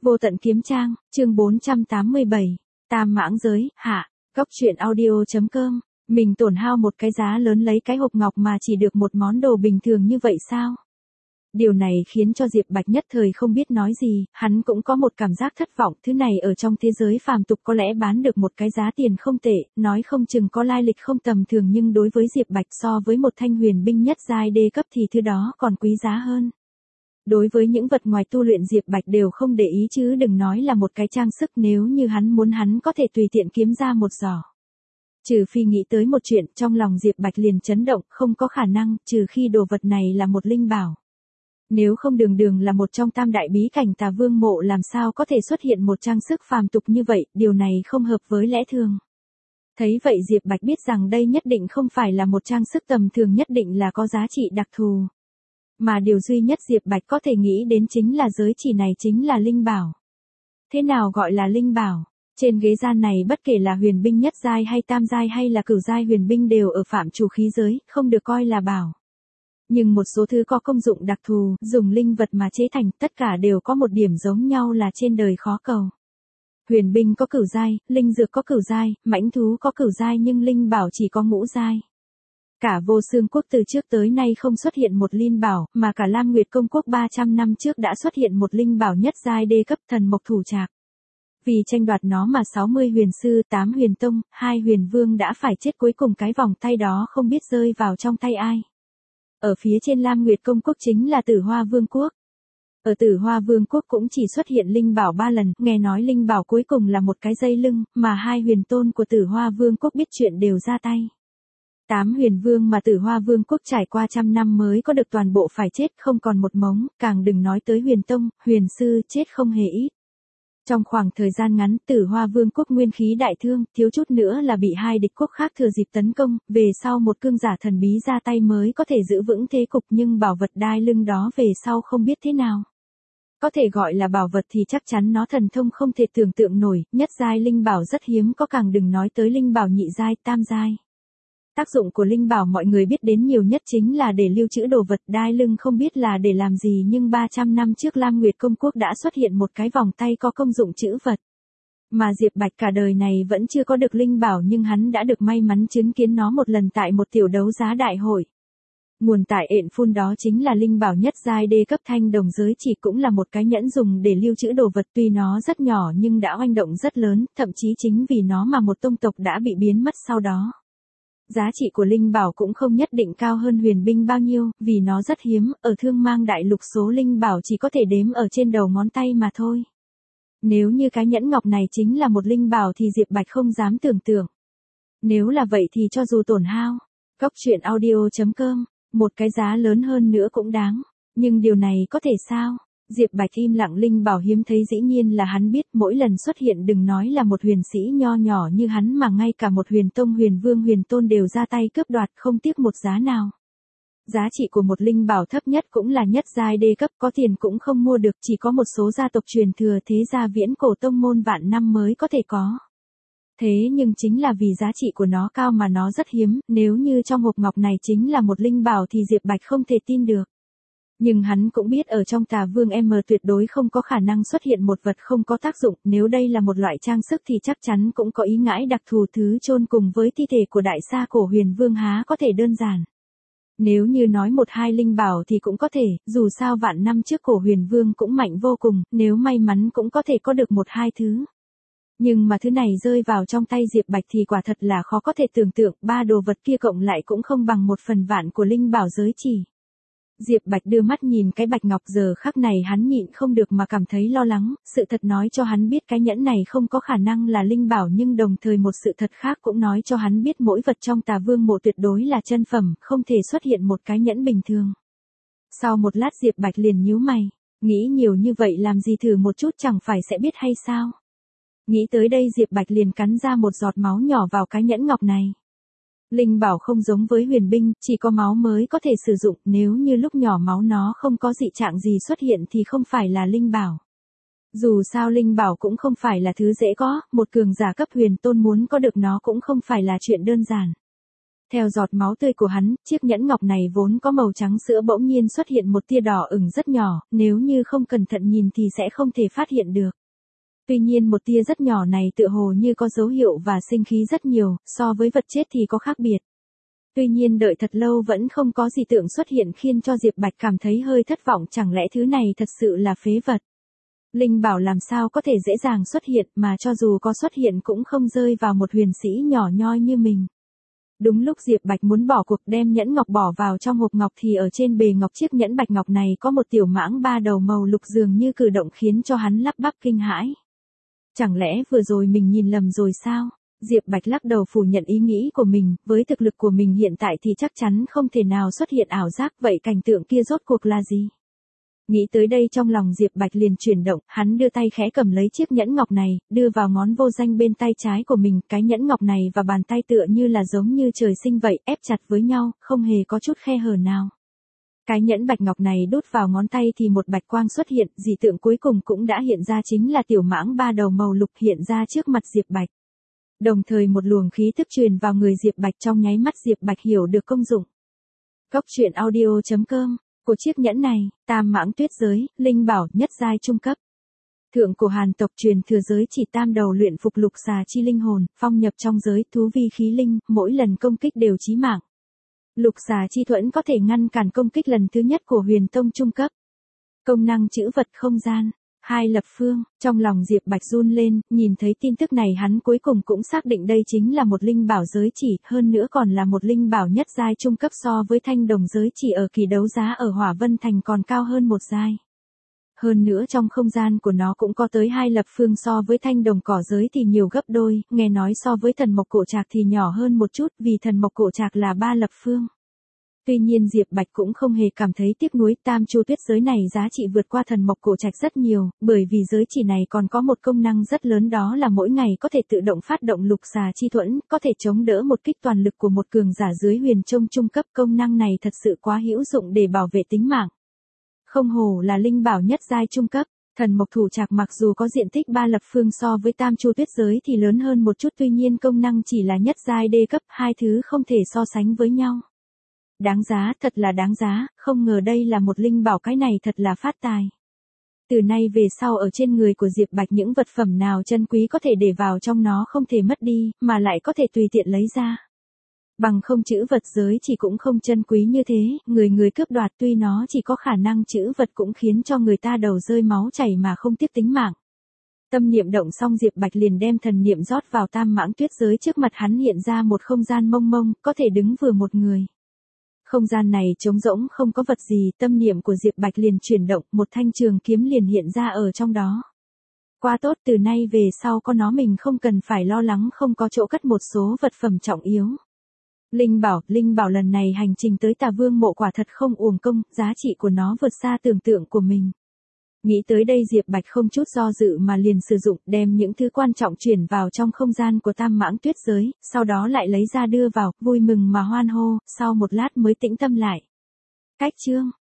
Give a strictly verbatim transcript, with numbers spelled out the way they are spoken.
Vô tận kiếm trang, chương bốn trăm tám mươi bảy, Tam mãng giới, hạ, Góc truyện audio.com, mình tổn hao một cái giá lớn lấy cái hộp ngọc mà chỉ được một món đồ bình thường như vậy sao? Điều này khiến cho Diệp Bạch nhất thời không biết nói gì, hắn cũng có một cảm giác thất vọng, thứ này ở trong thế giới phàm tục có lẽ bán được một cái giá tiền không tệ, nói không chừng có lai lịch không tầm thường, nhưng đối với Diệp Bạch so với một thanh huyền binh nhất giai đê cấp thì thứ đó còn quý giá hơn. Đối với những vật ngoài tu luyện Diệp Bạch đều không để ý, chứ đừng nói là một cái trang sức, nếu như hắn muốn hắn có thể tùy tiện kiếm ra một giỏ. Trừ phi nghĩ tới một chuyện, trong lòng Diệp Bạch liền chấn động, không có khả năng, trừ khi đồ vật này là một linh bảo. Nếu không đường đường là một trong tam đại bí cảnh Tà Vương mộ làm sao có thể xuất hiện một trang sức phàm tục như vậy, điều này không hợp với lẽ thường. Thấy vậy Diệp Bạch biết rằng đây nhất định không phải là một trang sức tầm thường, nhất định là có giá trị đặc thù. Mà điều duy nhất Diệp Bạch có thể nghĩ đến chính là giới chỉ này chính là linh bảo. Thế nào gọi là linh bảo? Trên ghế gian này bất kể là huyền binh nhất giai hay tam giai hay là cửu giai huyền binh đều ở phạm trù khí giới, không được coi là bảo. Nhưng một số thứ có công dụng đặc thù, dùng linh vật mà chế thành, tất cả đều có một điểm giống nhau là trên đời khó cầu. Huyền binh có cửu giai, linh dược có cửu giai, mãnh thú có cửu giai, nhưng linh bảo chỉ có ngũ giai. Cả Vô Xương Quốc từ trước tới nay không xuất hiện một linh bảo, mà cả Lam Nguyệt Công Quốc ba trăm năm trước đã xuất hiện một linh bảo nhất giai đê cấp thần mộc thủ trạc. Vì tranh đoạt nó mà sáu mươi huyền sư, tám huyền tông, hai huyền vương đã phải chết, cuối cùng cái vòng tay đó không biết rơi vào trong tay ai. Ở phía trên Lam Nguyệt Công Quốc chính là Tử Hoa Vương Quốc. Ở Tử Hoa Vương Quốc cũng chỉ xuất hiện linh bảo ba lần, nghe nói linh bảo cuối cùng là một cái dây lưng, mà hai huyền tôn của Tử Hoa Vương Quốc biết chuyện đều ra tay. Tám huyền vương mà Tử Hoa Vương Quốc trải qua trăm năm mới có được toàn bộ phải chết, không còn một mống, càng đừng nói tới huyền tông, huyền sư chết không hề ít. Trong khoảng thời gian ngắn, Tử Hoa Vương Quốc nguyên khí đại thương, thiếu chút nữa là bị hai địch quốc khác thừa dịp tấn công, về sau một cương giả thần bí ra tay mới có thể giữ vững thế cục, nhưng bảo vật đai lưng đó về sau không biết thế nào. Có thể gọi là bảo vật thì chắc chắn nó thần thông không thể tưởng tượng nổi, nhất giai linh bảo rất hiếm có, càng đừng nói tới linh bảo nhị giai, tam giai. Tác dụng của linh bảo mọi người biết đến nhiều nhất chính là để lưu trữ đồ vật, đai lưng không biết là để làm gì, nhưng ba trăm năm trước Lam Nguyệt Công Quốc đã xuất hiện một cái vòng tay có công dụng trữ vật. Mà Diệp Bạch cả đời này vẫn chưa có được linh bảo, nhưng hắn đã được may mắn chứng kiến nó một lần tại một tiểu đấu giá đại hội. Nguồn tại ện phun đó chính là linh bảo nhất giai đê cấp thanh đồng giới chỉ, cũng là một cái nhẫn dùng để lưu trữ đồ vật, tuy nó rất nhỏ nhưng đã oanh động rất lớn, thậm chí chính vì nó mà một tông tộc đã bị biến mất sau đó. Giá trị của linh bảo cũng không nhất định cao hơn huyền binh bao nhiêu, vì nó rất hiếm, ở Thương Mang Đại Lục số linh bảo chỉ có thể đếm ở trên đầu ngón tay mà thôi. Nếu như cái nhẫn ngọc này chính là một linh bảo thì Diệp Bạch không dám tưởng tượng. Nếu là vậy thì cho dù tổn hao, Góc truyện audio.com, một cái giá lớn hơn nữa cũng đáng. Nhưng điều này có thể sao? Diệp Bạch im lặng, linh bảo hiếm thấy dĩ nhiên là hắn biết, mỗi lần xuất hiện đừng nói là một huyền sĩ nho nhỏ như hắn mà ngay cả một huyền tông, huyền vương, huyền tôn đều ra tay cướp đoạt không tiếc một giá nào. Giá trị của một linh bảo thấp nhất cũng là nhất giai đê cấp, có tiền cũng không mua được, chỉ có một số gia tộc truyền thừa thế gia viễn cổ tông môn vạn năm mới có thể có. Thế nhưng chính là vì giá trị của nó cao mà nó rất hiếm, nếu như trong hộp ngọc này chính là một linh bảo thì Diệp Bạch không thể tin được. Nhưng hắn cũng biết ở trong Tà Vương M tuyệt đối không có khả năng xuất hiện một vật không có tác dụng, nếu đây là một loại trang sức thì chắc chắn cũng có ý ngãi đặc thù, thứ chôn cùng với thi thể của đại sa cổ huyền vương há có thể đơn giản. Nếu như nói một hai linh bảo thì cũng có thể, dù sao vạn năm trước cổ huyền vương cũng mạnh vô cùng, nếu may mắn cũng có thể có được một hai thứ. Nhưng mà thứ này rơi vào trong tay Diệp Bạch thì quả thật là khó có thể tưởng tượng, ba đồ vật kia cộng lại cũng không bằng một phần vạn của linh bảo giới chỉ. Diệp Bạch đưa mắt nhìn cái bạch ngọc, giờ khắc này hắn nhịn không được mà cảm thấy lo lắng, sự thật nói cho hắn biết cái nhẫn này không có khả năng là linh bảo, nhưng đồng thời một sự thật khác cũng nói cho hắn biết mỗi vật trong Tà Vương mộ tuyệt đối là chân phẩm, không thể xuất hiện một cái nhẫn bình thường. Sau một lát Diệp Bạch liền nhíu mày, nghĩ nhiều như vậy làm gì, thử một chút chẳng phải sẽ biết hay sao? Nghĩ tới đây Diệp Bạch liền cắn ra một giọt máu nhỏ vào cái nhẫn ngọc này. Linh bảo không giống với huyền binh, chỉ có máu mới có thể sử dụng, nếu như lúc nhỏ máu nó không có dị trạng gì xuất hiện thì không phải là linh bảo. Dù sao linh bảo cũng không phải là thứ dễ có, một cường giả cấp huyền tôn muốn có được nó cũng không phải là chuyện đơn giản. Theo giọt máu tươi của hắn, chiếc nhẫn ngọc này vốn có màu trắng sữa bỗng nhiên xuất hiện một tia đỏ ửng rất nhỏ, nếu như không cẩn thận nhìn thì sẽ không thể phát hiện được. Tuy nhiên một tia rất nhỏ này tựa hồ như có dấu hiệu và sinh khí rất nhiều, so với vật chết thì có khác biệt. Tuy nhiên đợi thật lâu vẫn không có gì tượng xuất hiện khiến cho Diệp Bạch cảm thấy hơi thất vọng, chẳng lẽ thứ này thật sự là phế vật. Linh bảo làm sao có thể dễ dàng xuất hiện, mà cho dù có xuất hiện cũng không rơi vào một huyền sĩ nhỏ nhoi như mình. Đúng lúc Diệp Bạch muốn bỏ cuộc đem nhẫn ngọc bỏ vào trong hộp ngọc thì ở trên bề ngọc chiếc nhẫn bạch ngọc này có một tiểu mãng ba đầu màu lục dường như cử động khiến cho hắn lắp bắp kinh hãi. Chẳng lẽ vừa rồi mình nhìn lầm rồi sao? Diệp Bạch lắc đầu phủ nhận ý nghĩ của mình, với thực lực của mình hiện tại thì chắc chắn không thể nào xuất hiện ảo giác, vậy cảnh tượng kia rốt cuộc là gì? Nghĩ tới đây trong lòng Diệp Bạch liền chuyển động, hắn đưa tay khẽ cầm lấy chiếc nhẫn ngọc này, đưa vào ngón vô danh bên tay trái của mình, cái nhẫn ngọc này và bàn tay tựa như là giống như trời sinh vậy, ép chặt với nhau, không hề có chút khe hở nào. Cái nhẫn bạch ngọc này đút vào ngón tay thì một bạch quang xuất hiện, dị tượng cuối cùng cũng đã hiện ra, chính là tiểu mãng ba đầu màu lục hiện ra trước mặt Diệp Bạch. Đồng thời một luồng khí tức truyền vào người Diệp Bạch, trong nháy mắt Diệp Bạch hiểu được công dụng. Góc truyện audio chấm com của chiếc nhẫn này, tam mãng tuyết giới, linh bảo, nhất giai trung cấp. Thượng cổ Hàn tộc truyền thừa giới chỉ tam đầu luyện phục lục xà chi linh hồn, phong nhập trong giới thú vi khí linh, mỗi lần công kích đều chí mạng. Lục xà chi thuẫn có thể ngăn cản công kích lần thứ nhất của huyền tông trung cấp. Công năng chữ vật không gian, hai lập phương, trong lòng Diệp Bạch run lên, nhìn thấy tin tức này hắn cuối cùng cũng xác định đây chính là một linh bảo giới chỉ, hơn nữa còn là một linh bảo nhất giai trung cấp, so với thanh đồng giới chỉ ở kỳ đấu giá ở Hỏa Vân Thành còn cao hơn một giai. Hơn nữa trong không gian của nó cũng có tới hai lập phương, so với thanh đồng cỏ giới thì nhiều gấp đôi, nghe nói so với thần mộc cổ trạc thì nhỏ hơn một chút, vì thần mộc cổ trạc là ba lập phương. Tuy nhiên Diệp Bạch cũng không hề cảm thấy tiếc nuối, tam chu tuyết giới này giá trị vượt qua thần mộc cổ trạch rất nhiều, bởi vì giới chỉ này còn có một công năng rất lớn, đó là mỗi ngày có thể tự động phát động lục xà chi thuẫn, có thể chống đỡ một kích toàn lực của một cường giả dưới huyền tông trung cấp, công năng này thật sự quá hữu dụng để bảo vệ tính mạng. Không hổ là linh bảo nhất giai trung cấp. Thần mộc thủ trạc mặc dù có diện tích ba lập phương so với tam chu tuyết giới thì lớn hơn một chút, tuy nhiên công năng chỉ là nhất giai đê cấp, hai thứ không thể so sánh với nhau. Đáng giá, thật là đáng giá, không ngờ đây là một linh bảo, cái này thật là phát tài. Từ nay về sau ở trên người của Diệp Bạch những vật phẩm nào chân quý có thể để vào trong nó không thể mất đi, mà lại có thể tùy tiện lấy ra. Bằng không chữ vật giới chỉ cũng không chân quý như thế, người người cướp đoạt, tuy nó chỉ có khả năng chữ vật cũng khiến cho người ta đầu rơi máu chảy mà không tiếc tính mạng. Tâm niệm động xong Diệp Bạch liền đem thần niệm rót vào tam mãng tuyết giới, trước mặt hắn hiện ra một không gian mông mông, có thể đứng vừa một người. Không gian này trống rỗng không có vật gì, tâm niệm của Diệp Bạch liền chuyển động, một thanh trường kiếm liền hiện ra ở trong đó. Quá tốt, từ nay về sau có nó mình không cần phải lo lắng không có chỗ cất một số vật phẩm trọng yếu. Linh bảo, linh bảo lần này hành trình tới Tà Vương mộ quả thật không uổng công, giá trị của nó vượt xa tưởng tượng của mình. Nghĩ tới đây Diệp Bạch không chút do dự mà liền sử dụng, đem những thứ quan trọng chuyển vào trong không gian của tam mãng tuyết giới, sau đó lại lấy ra đưa vào, vui mừng mà hoan hô, sau một lát mới tĩnh tâm lại. Cách chương